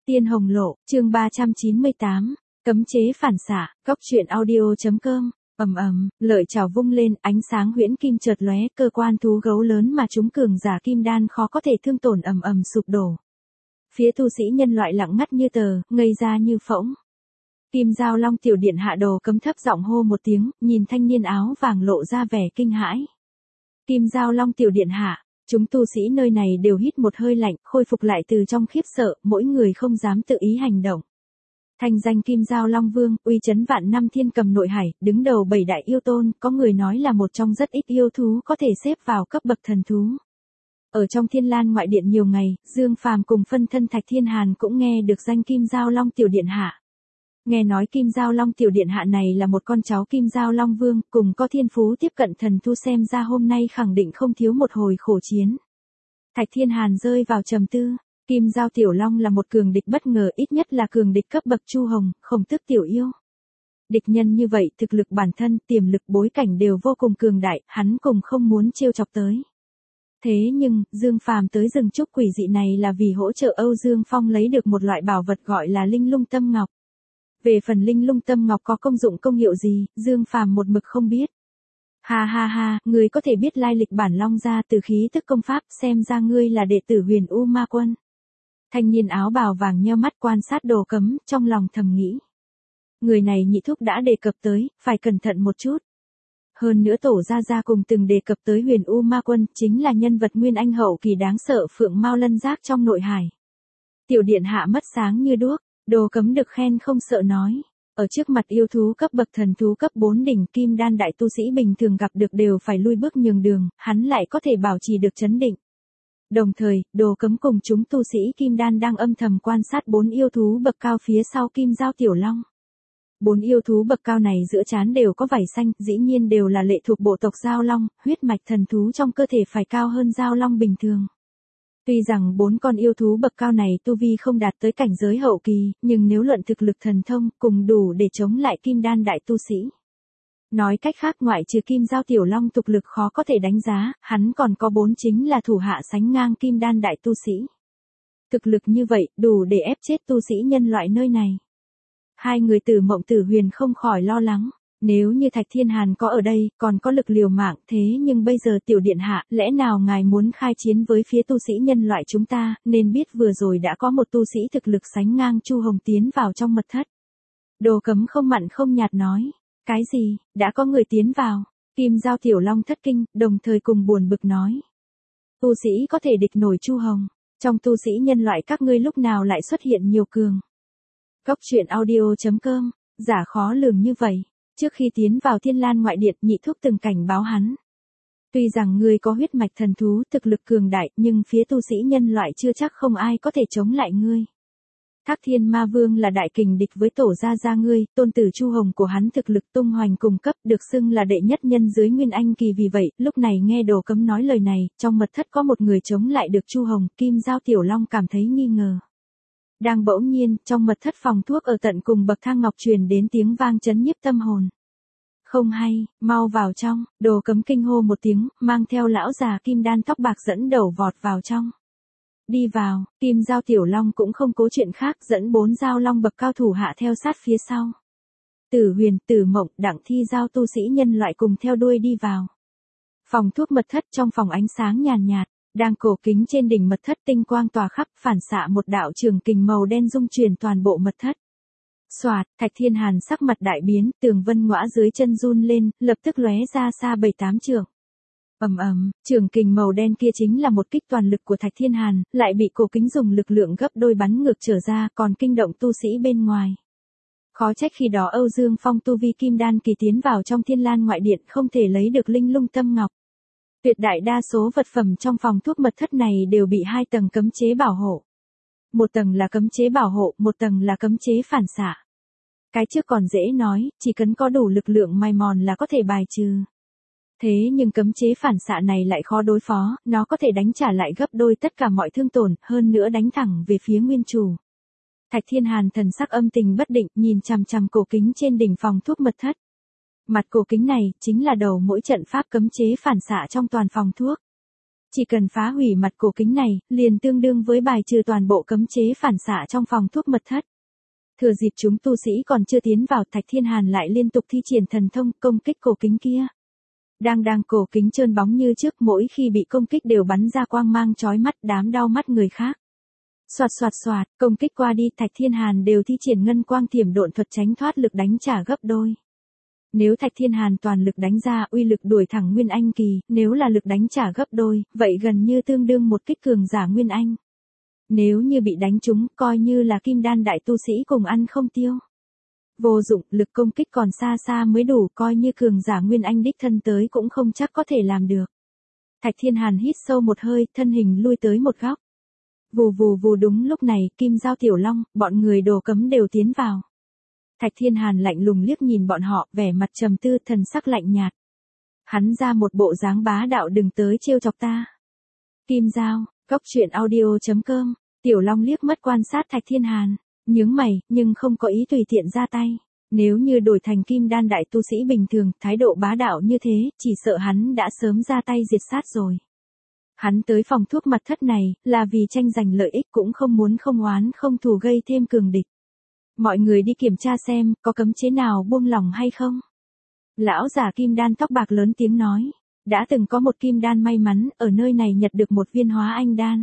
Tiên Hồng Lộ, chương 398, cấm chế phản xạ, góc truyện audio.com. Lợi chảo vung lên, ánh sáng huyễn kim chợt lóe, cơ quan thú gấu lớn mà chúng cường giả kim đan khó có thể thương tổn sụp đổ. Phía tu sĩ nhân loại lặng ngắt như tờ, ngây ra như phỗng. Kim Giao Long tiểu điện hạ Đồ Cấm thấp giọng hô một tiếng, nhìn thanh niên áo vàng lộ ra vẻ kinh hãi. Kim Giao Long tiểu điện hạ, chúng tu sĩ nơi này đều hít một hơi lạnh, khôi phục lại từ trong khiếp sợ, mỗi người không dám tự ý hành động. Thành danh Kim Giao Long Vương, uy chấn vạn năm thiên cầm nội hải, đứng đầu 7 đại yêu tôn, có người nói là một trong rất ít yêu thú có thể xếp vào cấp bậc thần thú. Ở trong Thiên Lan ngoại điện nhiều ngày, Dương Phàm cùng phân thân Thạch Thiên Hàn cũng nghe được danh Kim Giao Long tiểu điện hạ. Nghe nói Kim Giao Long tiểu điện hạ này là một con cháu Kim Giao Long Vương, cùng có thiên phú tiếp cận thần thu, xem ra hôm nay khẳng định không thiếu một hồi khổ chiến. Thạch Thiên Hàn rơi vào trầm tư. Kim Giao Tiểu Long là một cường địch bất ngờ, ít nhất là cường địch cấp bậc Chu Hồng, Khổng Tước tiểu yêu. Địch nhân như vậy, thực lực bản thân, tiềm lực bối cảnh đều vô cùng cường đại, hắn cùng không muốn trêu chọc tới. Thế nhưng, Dương Phàm tới rừng trúc quỷ dị này là vì hỗ trợ Âu Dương Phong lấy được một loại bảo vật gọi là Linh Lung Tâm Ngọc. Về phần Linh Lung Tâm Ngọc có công dụng công hiệu gì, Dương Phàm một mực không biết. Ha, ngươi có thể biết lai lịch bản long gia từ khí tức công pháp, xem ra ngươi là đệ tử Huyền U Ma Quân. Thanh niên áo bào vàng nheo mắt quan sát Đồ Cấm, trong lòng thầm nghĩ. Người này nhị thúc đã đề cập tới, phải cẩn thận một chút. Hơn nữa tổ gia cùng từng đề cập tới Huyền U Ma Quân, chính là nhân vật nguyên anh hậu kỳ đáng sợ Phượng Mao Lân Giác trong nội hải. Tiểu điện hạ mất sáng như đuốc, Đồ Cấm được khen không sợ nói. Ở trước mặt yêu thú cấp bậc thần thú cấp 4 đỉnh kim đan đại tu sĩ bình thường gặp được đều phải lui bước nhường đường, hắn lại có thể bảo trì được trấn định. Đồng thời, Đồ Cấm cùng chúng tu sĩ kim đan đang âm thầm quan sát 4 yêu thú bậc cao phía sau Kim Giao Tiểu Long. 4 yêu thú bậc cao này giữa trán đều có vảy xanh, dĩ nhiên đều là lệ thuộc bộ tộc Giao Long, huyết mạch thần thú trong cơ thể phải cao hơn Giao Long bình thường. Tuy rằng 4 con yêu thú bậc cao này tu vi không đạt tới cảnh giới hậu kỳ, nhưng nếu luận thực lực thần thông, cùng đủ để chống lại kim đan đại tu sĩ. Nói cách khác, ngoại trừ Kim Giao Tiểu Long thực lực khó có thể đánh giá, hắn còn có 4 chính là thủ hạ sánh ngang kim đan đại tu sĩ. Thực lực như vậy, đủ để ép chết tu sĩ nhân loại nơi này. Hai người Tử Mộng Tử Huyền không khỏi lo lắng. Nếu như Thạch Thiên Hàn có ở đây, còn có lực liều mạng, thế nhưng bây giờ tiểu điện hạ, lẽ nào ngài muốn khai chiến với phía tu sĩ nhân loại chúng ta, nên biết vừa rồi đã có một tu sĩ thực lực sánh ngang Chu Hồng tiến vào trong mật thất. Đồ Cấm không mặn không nhạt nói, cái gì, đã có người tiến vào, Kim Giao Tiểu Long thất kinh, đồng thời cùng buồn bực nói. Tu sĩ có thể địch nổi Chu Hồng, trong tu sĩ nhân loại các ngươi lúc nào lại xuất hiện nhiều cường. Góc truyện audio.com, giả khó lường như vậy. Trước khi tiến vào Thiên Lan ngoại điện, nhị thúc từng cảnh báo hắn. Tuy rằng ngươi có huyết mạch thần thú, thực lực cường đại, nhưng phía tu sĩ nhân loại chưa chắc không ai có thể chống lại ngươi. Thác Thiên Ma Vương là đại kình địch với tổ gia ngươi, tôn tử Chu Hồng của hắn thực lực tung hoành cùng cấp, được xưng là đệ nhất nhân dưới Nguyên Anh kỳ, vì vậy, lúc này nghe Đồ Cấm nói lời này, trong mật thất có một người chống lại được Chu Hồng, Kim Giao Tiểu Long cảm thấy nghi ngờ. Đang bỗng nhiên, trong mật thất phòng thuốc ở tận cùng bậc thang ngọc truyền đến tiếng vang chấn nhiếp tâm hồn. Không hay, mau vào trong, Đồ Cấm kinh hô một tiếng, mang theo lão già kim đan tóc bạc dẫn đầu vọt vào trong. Đi vào, Kim Giao Tiểu Long cũng không cố chuyện khác, dẫn 4 Giao Long bậc cao thủ hạ theo sát phía sau. Tử Huyền, Tử Mộng, Đặng Thi Giao tu sĩ nhân loại cùng theo đuôi đi vào. Phòng thuốc mật thất, trong phòng ánh sáng nhàn nhạt, đang cổ kính trên đỉnh mật thất tinh quang tỏa khắp, phản xạ một đạo trường kình màu đen dung truyền toàn bộ mật thất. Soạt, Thạch Thiên Hàn sắc mặt đại biến, tường vân ngõa dưới chân run lên, lập tức lóe ra xa 7-8 trượng. Trường kình màu đen kia chính là một kích toàn lực của Thạch Thiên Hàn, lại bị cổ kính dùng lực lượng gấp đôi bắn ngược trở ra, còn kinh động tu sĩ bên ngoài. Khó trách khi đó Âu Dương Phong tu vi kim đan kỳ tiến vào trong Thiên Lan ngoại điện không thể lấy được Linh Lung Tâm Ngọc. Tuyệt đại đa số vật phẩm trong phòng thuốc mật thất này đều bị 2 tầng cấm chế bảo hộ. Một tầng là cấm chế bảo hộ, một tầng là cấm chế phản xạ. Cái trước còn dễ nói, chỉ cần có đủ lực lượng mài mòn là có thể bài trừ. Thế nhưng cấm chế phản xạ này lại khó đối phó, nó có thể đánh trả lại gấp đôi tất cả mọi thương tổn, hơn nữa đánh thẳng về phía nguyên chủ. Thạch Thiên Hàn thần sắc âm tình bất định, nhìn chằm chằm cổ kính trên đỉnh phòng thuốc mật thất. Mặt cổ kính này, chính là đầu mỗi trận pháp cấm chế phản xạ trong toàn phòng thuốc. Chỉ cần phá hủy mặt cổ kính này, liền tương đương với bài trừ toàn bộ cấm chế phản xạ trong phòng thuốc mật thất. Thừa dịp chúng tu sĩ còn chưa tiến vào, Thạch Thiên Hàn lại liên tục thi triển thần thông công kích cổ kính kia. Đang cổ kính trơn bóng như trước, mỗi khi bị công kích đều bắn ra quang mang chói mắt, đám đau mắt người khác. Xoạt, công kích qua đi, Thạch Thiên Hàn đều thi triển ngân quang thiểm độn thuật tránh thoát lực đánh trả gấp đôi. Nếu Thạch Thiên Hàn toàn lực đánh ra, uy lực đuổi thẳng Nguyên Anh kỳ, nếu là lực đánh trả gấp đôi, vậy gần như tương đương một kích cường giả Nguyên Anh. Nếu như bị đánh trúng, coi như là kim đan đại tu sĩ cùng ăn không tiêu. Vô dụng, lực công kích còn xa xa mới đủ, coi như cường giả Nguyên Anh đích thân tới cũng không chắc có thể làm được. Thạch Thiên Hàn hít sâu một hơi, thân hình lui tới một góc. Vù đúng lúc này, Kim Giao Tiểu Long, bọn người đồ cấm đều tiến vào. Thạch Thiên Hàn lạnh lùng liếc nhìn bọn họ, vẻ mặt trầm tư, thần sắc lạnh nhạt. Hắn ra một bộ dáng bá đạo, đừng tới trêu chọc ta. Kim Giao, Goctruyện.audio.com, Tiểu Long liếc mắt quan sát Thạch Thiên Hàn, nhướng mày, nhưng không có ý tùy tiện ra tay. Nếu như đổi thành kim đan đại tu sĩ bình thường, thái độ bá đạo như thế, chỉ sợ hắn đã sớm ra tay diệt sát rồi. Hắn tới phòng thuốc mật thất này, là vì tranh giành lợi ích, cũng không muốn không oán không thù gây thêm cường địch. Mọi người đi kiểm tra xem, có cấm chế nào buông lỏng hay không? Lão giả kim đan tóc bạc lớn tiếng nói. Đã từng có một kim đan may mắn, ở nơi này nhặt được một viên hóa anh đan.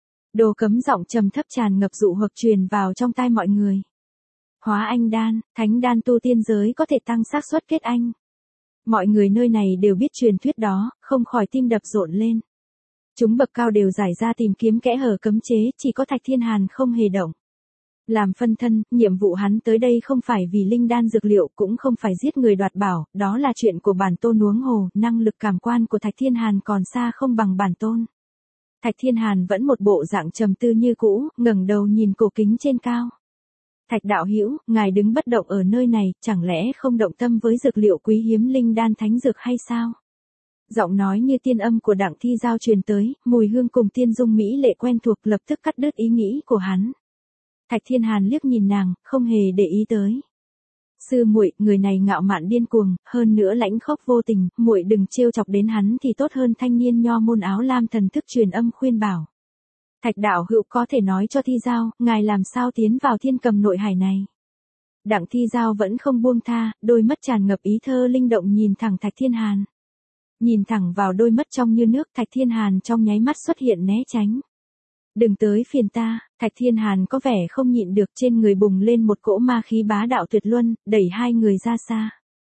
Đồ cấm giọng trầm thấp tràn ngập dụ hoặc truyền vào trong tai mọi người. Hóa anh đan, thánh đan tu tiên giới có thể tăng xác suất kết anh. Mọi người nơi này đều biết truyền thuyết đó, không khỏi tim đập rộn lên. Chúng bậc cao đều giải ra tìm kiếm kẽ hở cấm chế, chỉ có Thạch Thiên Hàn không hề động. Làm phân thân, nhiệm vụ hắn tới đây không phải vì linh đan dược liệu, cũng không phải giết người đoạt bảo, đó là chuyện của bản tôn huống hồ, năng lực cảm quan của Thạch Thiên Hàn còn xa không bằng bản tôn. Thạch Thiên Hàn vẫn một bộ dạng trầm tư như cũ, ngẩng đầu nhìn cổ kính trên cao. Thạch đạo hữu, ngài đứng bất động ở nơi này, chẳng lẽ không động tâm với dược liệu quý hiếm linh đan thánh dược hay sao? Giọng nói như tiên âm của Đặng Thi Giao truyền tới, mùi hương cùng tiên dung mỹ lệ quen thuộc, lập tức cắt đứt ý nghĩ của hắn. Thạch Thiên Hàn liếc nhìn nàng, không hề để ý tới. Sư muội, người này ngạo mạn điên cuồng, hơn nữa lãnh khốc vô tình, muội đừng trêu chọc đến hắn thì tốt hơn. Thanh niên nho môn áo lam thần thức truyền âm khuyên bảo. Thạch đạo hữu có thể nói cho Thi Giao, ngài làm sao tiến vào Thiên Cầm nội hải này? Đặng Thi Giao vẫn không buông tha, đôi mắt tràn ngập ý thơ linh động nhìn thẳng Thạch Thiên Hàn. Nhìn thẳng vào đôi mắt trong như nước, Thạch Thiên Hàn trong nháy mắt xuất hiện né tránh. Đừng tới phiền ta, Thạch Thiên Hàn có vẻ không nhịn được, trên người bùng lên một cỗ ma khí bá đạo tuyệt luân, đẩy hai người ra xa.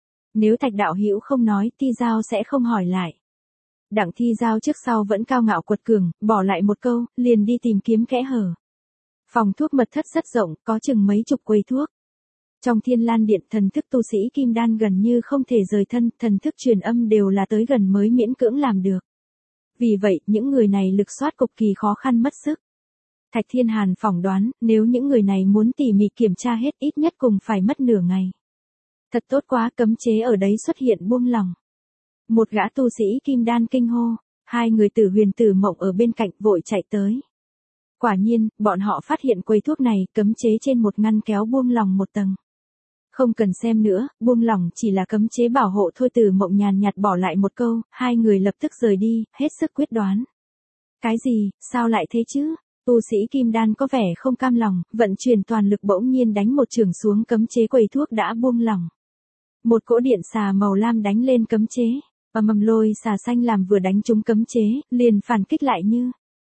Nếu Thạch đạo hữu không nói, Thi Giao sẽ không hỏi lại. Đặng Thi Giao trước sau vẫn cao ngạo quật cường, bỏ lại một câu, liền đi tìm kiếm kẽ hở. Phòng thuốc mật thất rất rộng, có chừng mấy chục quầy thuốc. Trong Thiên Lan Điện, thần thức tu sĩ kim đan gần như không thể rời thân, thần thức truyền âm đều là tới gần mới miễn cưỡng làm được. Vì vậy, những người này lực soát cực kỳ khó khăn mất sức. Thạch Thiên Hàn phỏng đoán, nếu những người này muốn tỉ mỉ kiểm tra hết, ít nhất cùng phải mất nửa ngày. Thật tốt quá, cấm chế ở đấy xuất hiện buông lỏng. Một gã tu sĩ kim đan kinh hô, hai người Tử Huyền Tử Mộng ở bên cạnh vội chạy tới. Quả nhiên, bọn họ phát hiện quầy thuốc này, cấm chế trên một ngăn kéo buông lỏng một tầng. Không cần xem nữa, buông lỏng chỉ là cấm chế bảo hộ thôi. Tử Mộng nhàn nhạt bỏ lại một câu, hai người lập tức rời đi, hết sức quyết đoán. Cái gì, sao lại thế chứ? Tu sĩ kim đan có vẻ không cam lòng, vận chuyển toàn lực bỗng nhiên đánh một chưởng xuống cấm chế quầy thuốc đã buông lỏng. Một cỗ điện xà màu lam đánh lên cấm chế, ầm lôi xà xanh làm vừa đánh trúng cấm chế, liền phản kích lại như.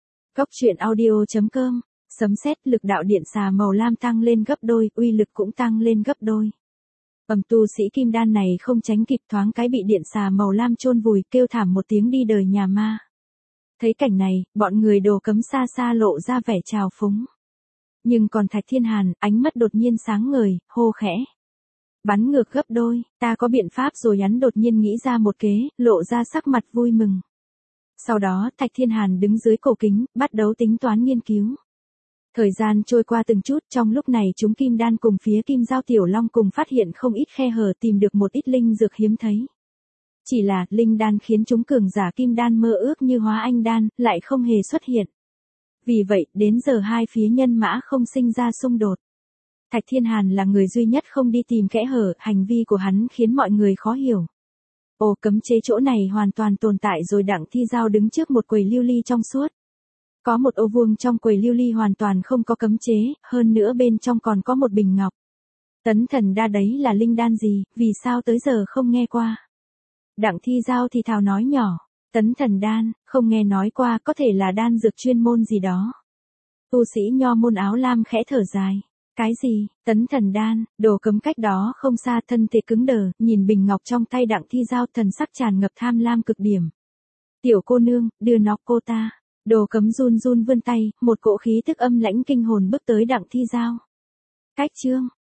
Goctruyện.audio.com, sấm sét, lực đạo điện xà màu lam tăng lên gấp đôi, uy lực cũng tăng lên gấp đôi. Tu sĩ kim đan này không tránh kịp, thoáng cái bị điện xà màu lam chôn vùi, kêu thảm một tiếng đi đời nhà ma. Thấy cảnh này, bọn người đồ cấm xa xa lộ ra vẻ trào phúng. Nhưng còn Thạch Thiên Hàn, ánh mắt đột nhiên sáng ngời, hô khẽ. Bắn ngược gấp đôi, ta có biện pháp rồi. Hắn đột nhiên nghĩ ra một kế, lộ ra sắc mặt vui mừng. Sau đó, Thạch Thiên Hàn đứng dưới cổ kính, bắt đầu tính toán nghiên cứu. Thời gian trôi qua từng chút, trong lúc này chúng kim đan cùng phía Kim Giao Tiểu Long cùng phát hiện không ít khe hở, tìm được một ít linh dược hiếm thấy. Chỉ là, linh đan khiến chúng cường giả kim đan mơ ước như hóa anh đan, lại không hề xuất hiện. Vì vậy, đến giờ hai phía nhân mã không sinh ra xung đột. Thạch Thiên Hàn là người duy nhất không đi tìm kẽ hở, hành vi của hắn khiến mọi người khó hiểu. Ồ, cấm chế chỗ này hoàn toàn tồn tại rồi. Đặng Thi Dao đứng trước một quầy lưu ly trong suốt. Có một ô vuông trong quầy lưu ly hoàn toàn không có cấm chế, hơn nữa bên trong còn có một bình ngọc. Tấn Thần Đa đấy là linh đan gì, vì sao tới giờ không nghe qua? Đặng Thi Dao thì thào nói nhỏ. Tấn Thần Đan, không nghe nói qua, có thể là đan dược chuyên môn gì đó. Tu sĩ nho môn áo lam khẽ thở dài. Cái gì? Tấn Thần Đan, đồ cấm cách đó không xa. Thân thể cứng đờ, nhìn bình ngọc trong tay Đặng Thi Dao, thần sắc tràn ngập tham lam cực điểm. Tiểu cô nương, đưa nó cô ta. Đồ cấm run run vươn tay, một cỗ khí tức âm lãnh kinh hồn bước tới Đặng Thi Dao. Cách chương